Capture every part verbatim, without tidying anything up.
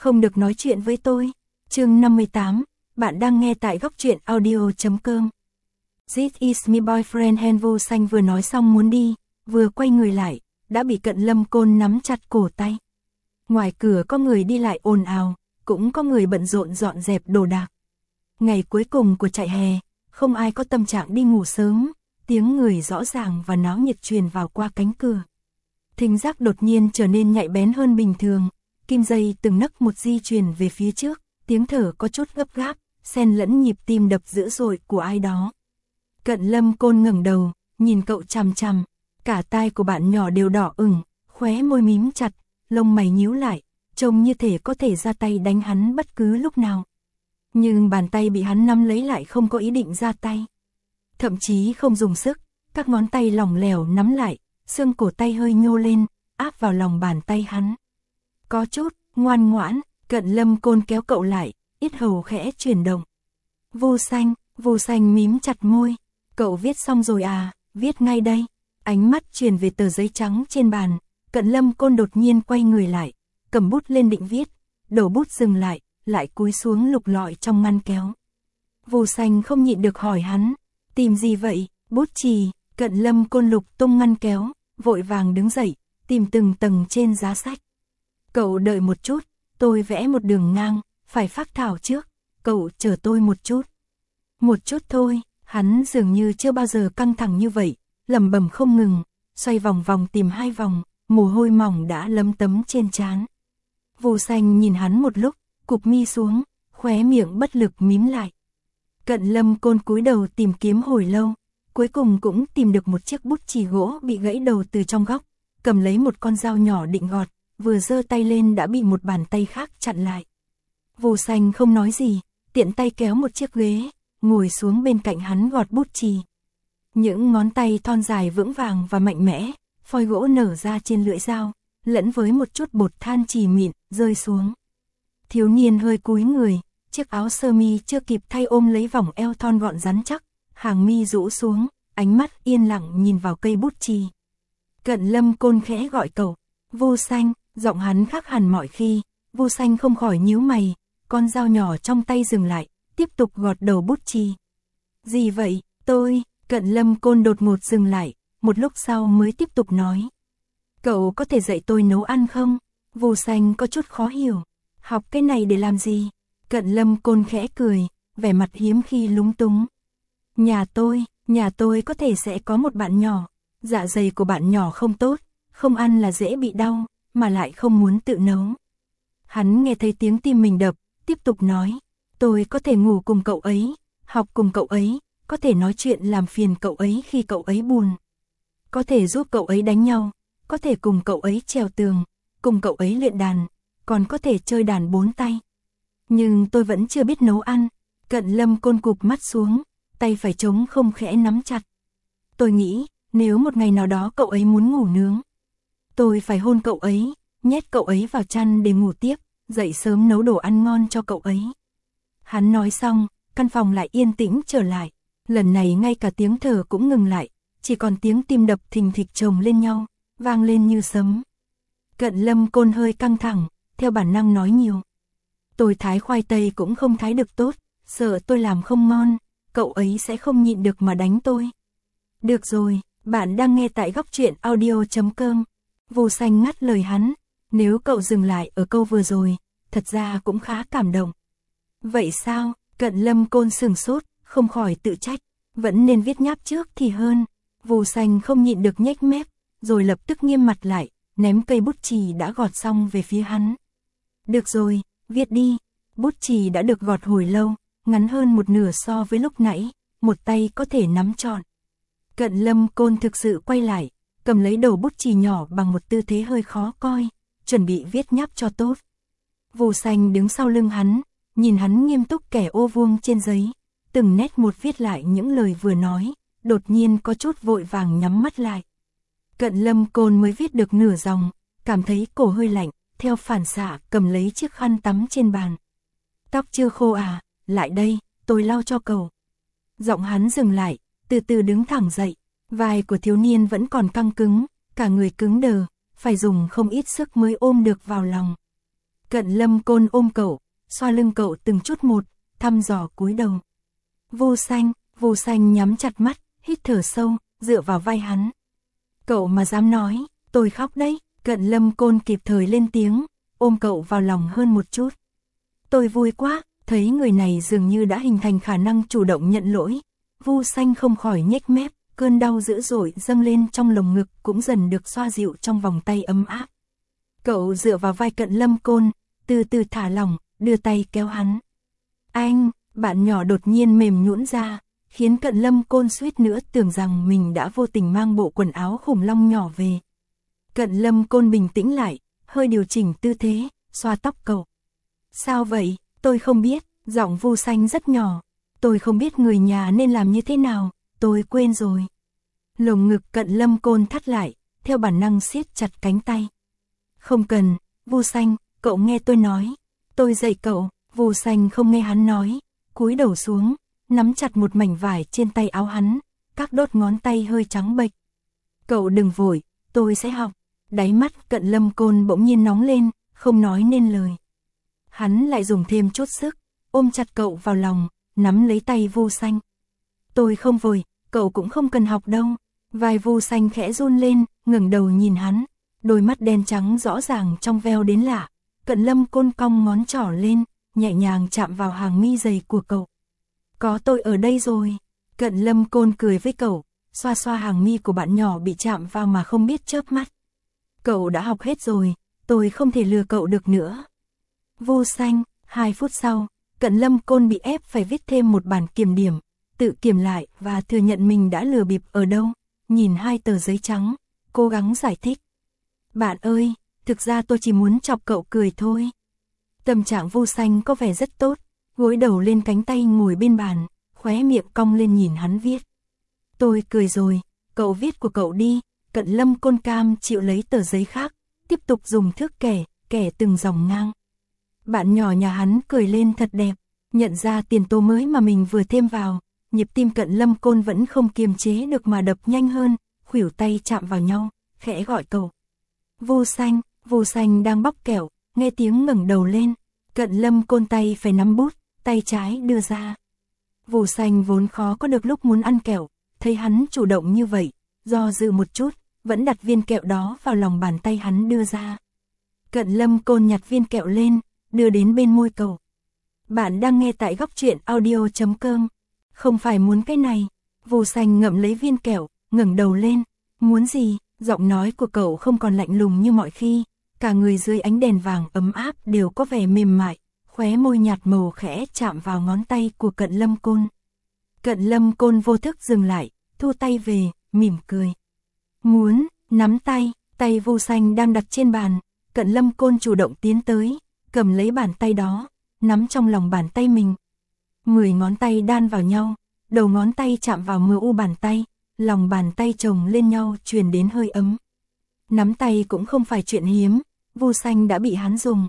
Không được nói chuyện với tôi. Chương năm mươi tám, bạn đang nghe tại góc truyện audio chấm com. This is my boyfriend and Vô Xanh vừa nói xong muốn đi, vừa quay người lại, đã bị Cận Lâm Côn nắm chặt cổ tay. Ngoài cửa có người đi lại ồn ào, cũng có người bận rộn dọn dẹp đồ đạc. Ngày cuối cùng của trại hè, không ai có tâm trạng đi ngủ sớm, tiếng người rõ ràng và náo nhiệt truyền vào qua cánh cửa. Thính giác đột nhiên trở nên nhạy bén hơn bình thường, kim dây từng nấc một di chuyển về phía trước, tiếng thở có chút gấp gáp, xen lẫn nhịp tim đập dữ dội của ai đó. Cận Lâm Côn ngẩng đầu, nhìn cậu chằm chằm, cả tai của bạn nhỏ đều đỏ ửng, khóe môi mím chặt, lông mày nhíu lại, trông như thể có thể ra tay đánh hắn bất cứ lúc nào. Nhưng bàn tay bị hắn nắm lấy lại không có ý định ra tay. Thậm chí không dùng sức, các ngón tay lỏng lẻo nắm lại, xương cổ tay hơi nhô lên, áp vào lòng bàn tay hắn. Có chút, ngoan ngoãn, Cận Lâm Côn kéo cậu lại, yết hầu khẽ chuyển động. Vô Xanh, Vô Xanh mím chặt môi. Cậu viết xong rồi à, viết ngay đây. Ánh mắt truyền về tờ giấy trắng trên bàn, Cận Lâm Côn đột nhiên quay người lại, cầm bút lên định viết, đầu bút dừng lại, lại cúi xuống lục lọi trong ngăn kéo. Vô Xanh không nhịn được hỏi hắn, tìm gì vậy, bút chì. Cận Lâm Côn lục tung ngăn kéo, vội vàng đứng dậy, tìm từng tầng trên giá sách. Cậu đợi một chút, tôi vẽ một đường ngang, phải phác thảo trước, cậu chờ tôi một chút. Một chút thôi, hắn dường như chưa bao giờ căng thẳng như vậy, lẩm bẩm không ngừng, xoay vòng vòng tìm hai vòng, mồ hôi mỏng đã lấm tấm trên trán. Vô Xanh nhìn hắn một lúc, cụp mi xuống, khóe miệng bất lực mím lại. Cận Lâm Côn cúi đầu tìm kiếm hồi lâu, cuối cùng cũng tìm được một chiếc bút chì gỗ bị gãy đầu từ trong góc, cầm lấy một con dao nhỏ định gọt, vừa giơ tay lên đã bị một bàn tay khác chặn lại. Vô Xanh không nói gì, tiện tay kéo một chiếc ghế, ngồi xuống bên cạnh hắn gọt bút chì. Những ngón tay thon dài vững vàng và mạnh mẽ, phôi gỗ nở ra trên lưỡi dao, lẫn với một chút bột than chì mịn, rơi xuống. Thiếu niên hơi cúi người, chiếc áo sơ mi chưa kịp thay ôm lấy vòng eo thon gọn rắn chắc, hàng mi rũ xuống, ánh mắt yên lặng nhìn vào cây bút chì. Cận Lâm Côn khẽ gọi cậu, Vô Xanh, giọng hắn khác hẳn mọi khi. Vô Xanh không khỏi nhíu mày, con dao nhỏ trong tay dừng lại, tiếp tục gọt đầu bút chì. Gì vậy, tôi, Cận Lâm Côn đột ngột dừng lại, một lúc sau mới tiếp tục nói. Cậu có thể dạy tôi nấu ăn không? Vô Xanh có chút khó hiểu, học cái này để làm gì? Cận Lâm Côn khẽ cười, vẻ mặt hiếm khi lúng túng. Nhà tôi, nhà tôi có thể sẽ có một bạn nhỏ, dạ dày của bạn nhỏ không tốt, không ăn là dễ bị đau, mà lại không muốn tự nấu. Hắn nghe thấy tiếng tim mình đập, tiếp tục nói, tôi có thể ngủ cùng cậu ấy, học cùng cậu ấy, có thể nói chuyện làm phiền cậu ấy khi cậu ấy buồn. Có thể giúp cậu ấy đánh nhau, có thể cùng cậu ấy trèo tường, cùng cậu ấy luyện đàn, còn có thể chơi đàn bốn tay. Nhưng tôi vẫn chưa biết nấu ăn. Cận Lâm Côn cụp mắt xuống, tay phải trống không khẽ nắm chặt. Tôi nghĩ, nếu một ngày nào đó cậu ấy muốn ngủ nướng, tôi phải hôn cậu ấy, nhét cậu ấy vào chăn để ngủ tiếp, dậy sớm nấu đồ ăn ngon cho cậu ấy. Hắn nói xong, căn phòng lại yên tĩnh trở lại. Lần này ngay cả tiếng thở cũng ngừng lại, chỉ còn tiếng tim đập thình thịch chồng lên nhau, vang lên như sấm. Cận Lâm Côn hơi căng thẳng, theo bản năng nói nhiều. Tôi thái khoai tây cũng không thái được tốt, sợ tôi làm không ngon, cậu ấy sẽ không nhịn được mà đánh tôi. Được rồi, bạn đang nghe tại góc truyện audio chấm com. Vô Xanh ngắt lời hắn, nếu cậu dừng lại ở câu vừa rồi, thật ra cũng khá cảm động. Vậy sao? Cận Lâm Côn sửng sốt, không khỏi tự trách, vẫn nên viết nháp trước thì hơn. Vô Xanh không nhịn được nhếch mép, rồi lập tức nghiêm mặt lại, ném cây bút chì đã gọt xong về phía hắn. Được rồi, viết đi. Bút chì đã được gọt hồi lâu, ngắn hơn một nửa so với lúc nãy, một tay có thể nắm trọn. Cận Lâm Côn thực sự quay lại, cầm lấy đầu bút chì nhỏ bằng một tư thế hơi khó coi, chuẩn bị viết nháp cho tốt. Vô Xanh đứng sau lưng hắn, nhìn hắn nghiêm túc kẻ ô vuông trên giấy, từng nét một viết lại những lời vừa nói, đột nhiên có chút vội vàng nhắm mắt lại. Cận Lâm Côn mới viết được nửa dòng, cảm thấy cổ hơi lạnh, theo phản xạ cầm lấy chiếc khăn tắm trên bàn. Tóc chưa khô à, lại đây, tôi lau cho cậu. Giọng hắn dừng lại, từ từ đứng thẳng dậy, vai của thiếu niên vẫn còn căng cứng, cả người cứng đờ, phải dùng không ít sức mới ôm được vào lòng. Cận Lâm Côn ôm cậu, xoa lưng cậu từng chút một, thăm dò cúi đầu. Vô Xanh, Vô Xanh nhắm chặt mắt, hít thở sâu, dựa vào vai hắn. Cậu mà dám nói, tôi khóc đấy. Cận Lâm Côn kịp thời lên tiếng, ôm cậu vào lòng hơn một chút. Tôi vui quá, thấy người này dường như đã hình thành khả năng chủ động nhận lỗi. Vô Xanh không khỏi nhếch mép, cơn đau dữ dội dâng lên trong lồng ngực cũng dần được xoa dịu trong vòng tay ấm áp. Cậu dựa vào vai Cận Lâm Côn, từ từ thả lỏng, đưa tay kéo hắn. Anh, bạn nhỏ đột nhiên mềm nhũn ra, khiến Cận Lâm Côn suýt nữa tưởng rằng mình đã vô tình mang bộ quần áo khủng long nhỏ về. Cận Lâm Côn bình tĩnh lại, hơi điều chỉnh tư thế, xoa tóc cậu. Sao vậy, tôi không biết, giọng Vô Xanh rất nhỏ. Tôi không biết người nhà nên làm như thế nào, tôi quên rồi. Lồng ngực Cận Lâm Côn thắt lại, theo bản năng siết chặt cánh tay. Không cần, Vô Xanh, cậu nghe tôi nói. Tôi dạy cậu. Vô Xanh không nghe hắn nói, cúi đầu xuống, nắm chặt một mảnh vải trên tay áo hắn, các đốt ngón tay hơi trắng bệch. Cậu đừng vội, tôi sẽ học. Đáy mắt Cận Lâm Côn bỗng nhiên nóng lên, không nói nên lời. Hắn lại dùng thêm chút sức, ôm chặt cậu vào lòng, nắm lấy tay Vô Xanh. Tôi không vội, cậu cũng không cần học đâu. Vai Vô Xanh khẽ run lên, ngẩng đầu nhìn hắn, đôi mắt đen trắng rõ ràng trong veo đến lạ. Cận Lâm Côn cong ngón trỏ lên, nhẹ nhàng chạm vào hàng mi dày của cậu. Có tôi ở đây rồi. Cận Lâm Côn cười với cậu, xoa xoa hàng mi của bạn nhỏ bị chạm vào mà không biết chớp mắt. Cậu đã học hết rồi, tôi không thể lừa cậu được nữa. Vô Xanh, hai phút sau, Cận Lâm Côn bị ép phải viết thêm một bản kiểm điểm, tự kiểm lại và thừa nhận mình đã lừa bịp ở đâu. Nhìn hai tờ giấy trắng, cố gắng giải thích. Bạn ơi, thực ra tôi chỉ muốn chọc cậu cười thôi. Tâm trạng Vô Xanh có vẻ rất tốt, gối đầu lên cánh tay ngồi bên bàn, khóe miệng cong lên nhìn hắn viết. Tôi cười rồi, cậu viết của cậu đi. Cận Lâm Côn cam chịu lấy tờ giấy khác, tiếp tục dùng thước kẻ, kẻ từng dòng ngang. Bạn nhỏ nhà hắn cười lên thật đẹp, nhận ra tiền tố mới mà mình vừa thêm vào, nhịp tim Cận Lâm Côn vẫn không kiềm chế được mà đập nhanh hơn, khuỷu tay chạm vào nhau, khẽ gọi cậu. Vô Xanh, Vô Xanh đang bóc kẹo, nghe tiếng ngẩng đầu lên, Cận Lâm Côn tay phải nắm bút, tay trái đưa ra. Vô Xanh vốn khó có được lúc muốn ăn kẹo, thấy hắn chủ động như vậy, do dự một chút, vẫn đặt viên kẹo đó vào lòng bàn tay hắn đưa ra. Cận Lâm Côn nhặt viên kẹo lên, đưa đến bên môi cậu. Bạn đang nghe tại góc truyện audio chấm com. Không phải muốn cái này. Vô Xanh ngậm lấy viên kẹo, ngẩng đầu lên. Muốn gì? Giọng nói của cậu không còn lạnh lùng như mọi khi. Cả người dưới ánh đèn vàng ấm áp đều có vẻ mềm mại. Khóe môi nhạt màu khẽ chạm vào ngón tay của Cận Lâm Côn. Cận Lâm Côn vô thức dừng lại, thu tay về, mỉm cười. Muốn, nắm tay, tay Vô Xanh đang đặt trên bàn. Cận Lâm Côn chủ động tiến tới, cầm lấy bàn tay đó, nắm trong lòng bàn tay mình. Mười ngón tay đan vào nhau, đầu ngón tay chạm vào mờ u bàn tay, lòng bàn tay chồng lên nhau truyền đến hơi ấm. Nắm tay cũng không phải chuyện hiếm, Vô Xanh đã bị hắn dùng.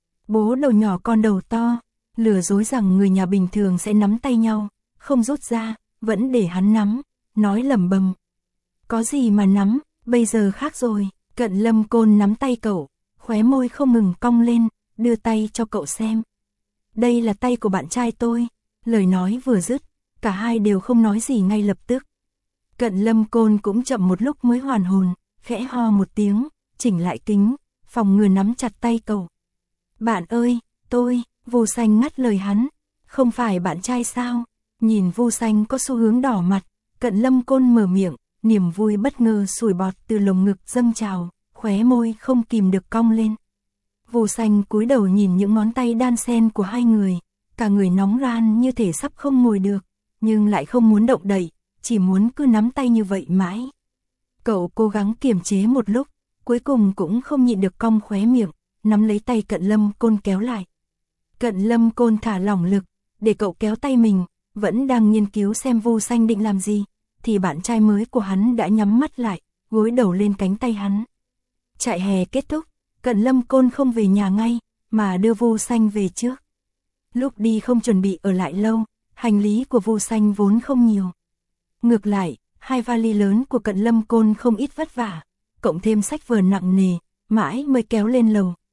Bố đầu nhỏ con đầu to, lừa dối rằng người nhà bình thường sẽ nắm tay nhau, không rút ra, vẫn để hắn nắm, nói lẩm bẩm. Có gì mà nắm, bây giờ khác rồi. Cận Lâm Côn nắm tay cậu, khóe môi không ngừng cong lên, đưa tay cho cậu xem. Đây là tay của bạn trai tôi. Lời nói vừa dứt, cả hai đều không nói gì ngay lập tức. Cận Lâm Côn cũng chậm một lúc mới hoàn hồn, khẽ ho một tiếng, chỉnh lại kính, phòng ngừa nắm chặt tay cậu. Bạn ơi, tôi, Vô Xanh ngắt lời hắn. Không phải bạn trai sao? Nhìn Vô Xanh có xu hướng đỏ mặt, Cận Lâm Côn mở miệng, niềm vui bất ngờ sủi bọt từ lồng ngực dâng trào, khóe môi không kìm được cong lên. Vô Xanh cúi đầu nhìn những ngón tay đan xen của hai người, cả người nóng ran như thể sắp không ngồi được, nhưng lại không muốn động đậy, chỉ muốn cứ nắm tay như vậy mãi. Cậu cố gắng kiềm chế một lúc, cuối cùng cũng không nhịn được cong khóe miệng, nắm lấy tay Cận Lâm Côn kéo lại. Cận Lâm Côn thả lỏng lực, để cậu kéo tay mình, vẫn đang nghiên cứu xem Vô Xanh định làm gì, thì bạn trai mới của hắn đã nhắm mắt lại, gối đầu lên cánh tay hắn. Trại hè kết thúc, Cận Lâm Côn không về nhà ngay, mà đưa Vô Xanh về trước. Lúc đi không chuẩn bị ở lại lâu, hành lý của Vô Xanh vốn không nhiều. Ngược lại, hai vali lớn của Cận Lâm Côn không ít vất vả, cộng thêm sách vở nặng nề, mãi mới kéo lên lầu,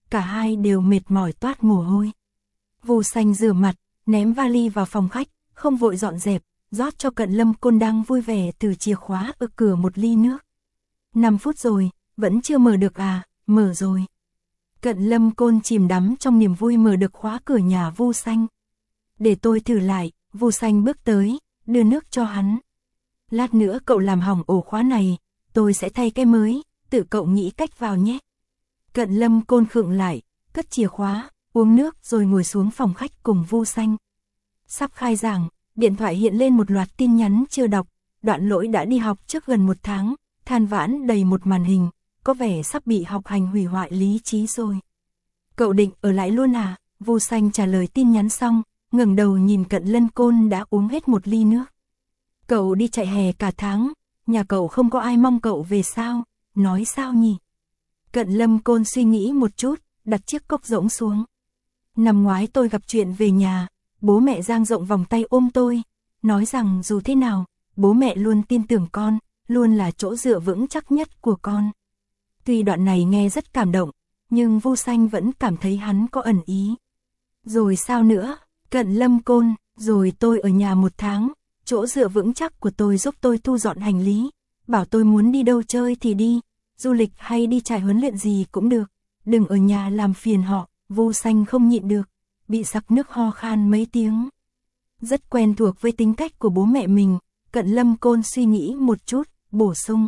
cả hai đều mệt mỏi toát mồ hôi. Vu Xanh rửa mặt, ném vali vào phòng khách, không vội dọn dẹp, rót cho Cận Lâm Côn đang vui vẻ từ chìa khóa ở cửa một ly nước. năm phút rồi, vẫn chưa mở được à? Mở rồi. Cận Lâm Côn chìm đắm trong niềm vui mở được khóa cửa nhà Vu Xanh. Để tôi thử lại. Vu Xanh bước tới, đưa nước cho hắn. Lát nữa cậu làm hỏng ổ khóa này, tôi sẽ thay cái mới, tự cậu nghĩ cách vào nhé. Cận Lâm Côn khựng lại, cất chìa khóa, uống nước rồi ngồi xuống phòng khách cùng Vu Xanh. Sắp khai giảng, điện thoại hiện lên một loạt tin nhắn chưa đọc, Đoạn Lỗi đã đi học trước gần một tháng, than vãn đầy một màn hình, có vẻ sắp bị học hành hủy hoại lý trí rồi. Cậu định ở lại luôn à? Vu Xanh trả lời tin nhắn xong, ngẩng đầu nhìn Cận Lâm Côn đã uống hết một ly nước. Cậu đi chạy hè cả tháng, nhà cậu không có ai mong cậu về sao? Nói sao nhỉ? Cận Lâm Côn suy nghĩ một chút, đặt chiếc cốc rỗng xuống. Năm ngoái tôi gặp chuyện về nhà, bố mẹ dang rộng vòng tay ôm tôi, nói rằng dù thế nào, bố mẹ luôn tin tưởng con, luôn là chỗ dựa vững chắc nhất của con. Tuy đoạn này nghe rất cảm động, nhưng Vu Xanh vẫn cảm thấy hắn có ẩn ý. Rồi sao nữa? Cận Lâm Côn, rồi tôi ở nhà một tháng, chỗ dựa vững chắc của tôi giúp tôi thu dọn hành lý, bảo tôi muốn đi đâu chơi thì đi, du lịch hay đi trại huấn luyện gì cũng được, đừng ở nhà làm phiền họ. Vu Xanh không nhịn được, bị sặc nước ho khan mấy tiếng. Rất quen thuộc với tính cách của bố mẹ mình, Cận Lâm Côn suy nghĩ một chút, bổ sung.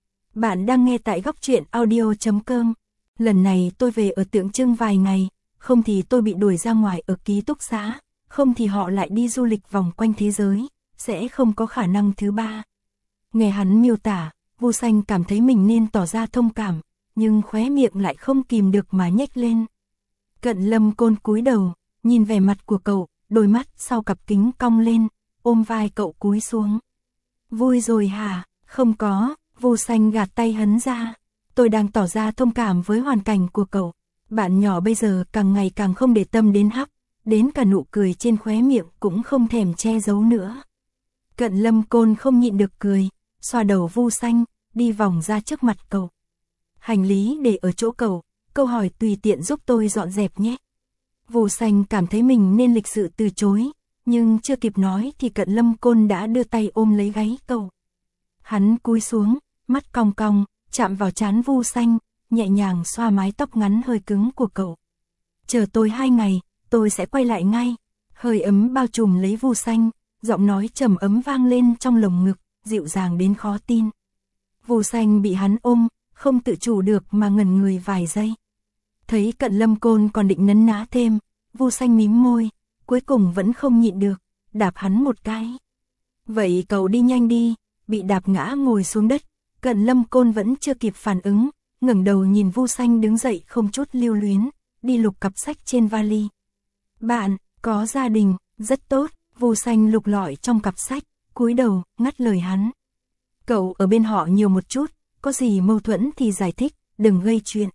Bạn đang nghe tại góc truyện audio chấm com. Lần này tôi về ở Tượng Trưng vài ngày, không thì tôi bị đuổi ra ngoài ở ký túc xá, không thì họ lại đi du lịch vòng quanh thế giới, sẽ không có khả năng thứ ba. Nghe hắn miêu tả, Vu Xanh cảm thấy mình nên tỏ ra thông cảm, nhưng khóe miệng lại không kìm được mà nhếch lên. Cận Lâm Côn cúi đầu, nhìn vẻ mặt của cậu, đôi mắt sau cặp kính cong lên, ôm vai cậu cúi xuống. Vui rồi hả? Không có, Vu Xanh gạt tay hắn ra. Tôi đang tỏ ra thông cảm với hoàn cảnh của cậu. Bạn nhỏ bây giờ càng ngày càng không để tâm đến Hắc, đến cả nụ cười trên khóe miệng cũng không thèm che giấu nữa. Cận Lâm Côn không nhịn được cười, xoa đầu Vu Xanh, đi vòng ra trước mặt cậu. Hành lý để ở chỗ cậu, câu hỏi tùy tiện giúp tôi dọn dẹp nhé. Vu Xanh cảm thấy mình nên lịch sự từ chối, nhưng chưa kịp nói thì Cận Lâm Côn đã đưa tay ôm lấy gáy cậu. Hắn cúi xuống, mắt cong cong, chạm vào trán Vu Xanh, nhẹ nhàng xoa mái tóc ngắn hơi cứng của cậu. Chờ tôi hai ngày, tôi sẽ quay lại ngay. Hơi ấm bao trùm lấy Vu Xanh, giọng nói trầm ấm vang lên trong lồng ngực, dịu dàng đến khó tin. Vu Xanh bị hắn ôm, không tự chủ được mà ngẩn người vài giây. Thấy Cận Lâm Côn còn định nấn ná thêm, Vu Xanh mím môi, cuối cùng vẫn không nhịn được, đạp hắn một cái. Vậy cậu đi nhanh đi. Bị đạp ngã ngồi xuống đất, Cận Lâm Côn vẫn chưa kịp phản ứng, ngẩng đầu nhìn Vu Xanh đứng dậy không chút lưu luyến, đi lục cặp sách trên vali. Bạn, có gia đình, rất tốt. Vu Xanh lục lọi trong cặp sách, cúi đầu, ngắt lời hắn. Cậu ở bên họ nhiều một chút, có gì mâu thuẫn thì giải thích, đừng gây chuyện.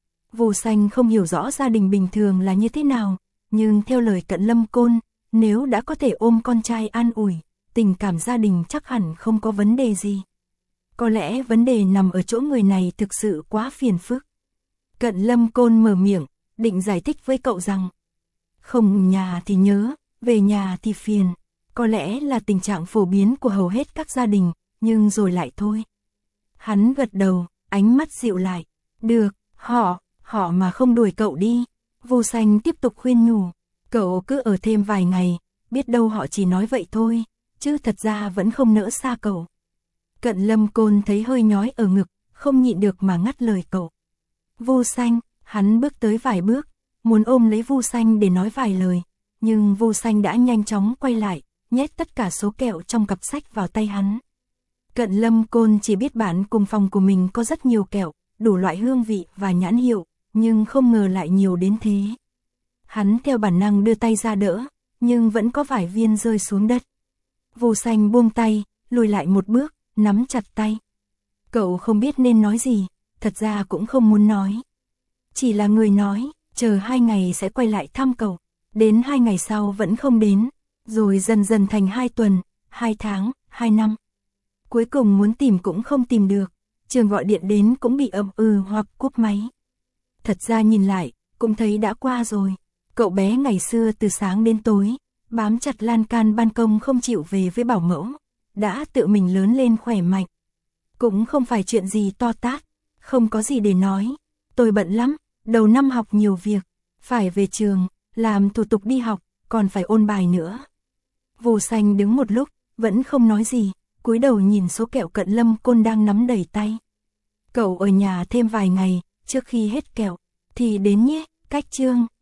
Vu Xanh không hiểu rõ gia đình bình thường là như thế nào, nhưng theo lời Cận Lâm Côn, nếu đã có thể ôm con trai an ủi, tình cảm gia đình chắc hẳn không có vấn đề gì. Có lẽ vấn đề nằm ở chỗ người này thực sự quá phiền phức. Cận Lâm Côn mở miệng, định giải thích với cậu rằng, không nhà thì nhớ, về nhà thì phiền. Có lẽ là tình trạng phổ biến của hầu hết các gia đình, nhưng rồi lại thôi. Hắn gật đầu, ánh mắt dịu lại. Được, họ, họ mà không đuổi cậu đi. Vu Xanh tiếp tục khuyên nhủ, cậu cứ ở thêm vài ngày, biết đâu họ chỉ nói vậy thôi, chứ thật ra vẫn không nỡ xa cậu. Cận Lâm Côn thấy hơi nhói ở ngực, không nhịn được mà ngắt lời cậu. Vu Xanh, hắn bước tới vài bước, muốn ôm lấy Vu Xanh để nói vài lời, nhưng Vu Xanh đã nhanh chóng quay lại, nhét tất cả số kẹo trong cặp sách vào tay hắn. Cận Lâm Côn chỉ biết bạn cùng phòng của mình có rất nhiều kẹo, đủ loại hương vị và nhãn hiệu, nhưng không ngờ lại nhiều đến thế. Hắn theo bản năng đưa tay ra đỡ, nhưng vẫn có vài viên rơi xuống đất. Vu Xanh buông tay, lùi lại một bước, nắm chặt tay. Cậu không biết nên nói gì, thật ra cũng không muốn nói. Chỉ là người nói, chờ hai ngày sẽ quay lại thăm cậu, đến hai ngày sau vẫn không đến, rồi dần dần thành hai tuần, hai tháng, hai năm. Cuối cùng muốn tìm cũng không tìm được, trường gọi điện đến cũng bị ậm ừ hoặc cúp máy. Thật ra nhìn lại, cũng thấy đã qua rồi. Cậu bé ngày xưa từ sáng đến tối, bám chặt lan can ban công không chịu về với bảo mẫu, đã tự mình lớn lên khỏe mạnh. Cũng không phải chuyện gì to tát, không có gì để nói. Tôi bận lắm, đầu năm học nhiều việc, phải về trường, làm thủ tục đi học, còn phải ôn bài nữa. Vô Xanh đứng một lúc, vẫn không nói gì, cúi đầu nhìn số kẹo Cận Lâm Côn đang nắm đầy tay. Cậu ở nhà thêm vài ngày, trước khi hết kẹo, thì đến nhé, cách chương.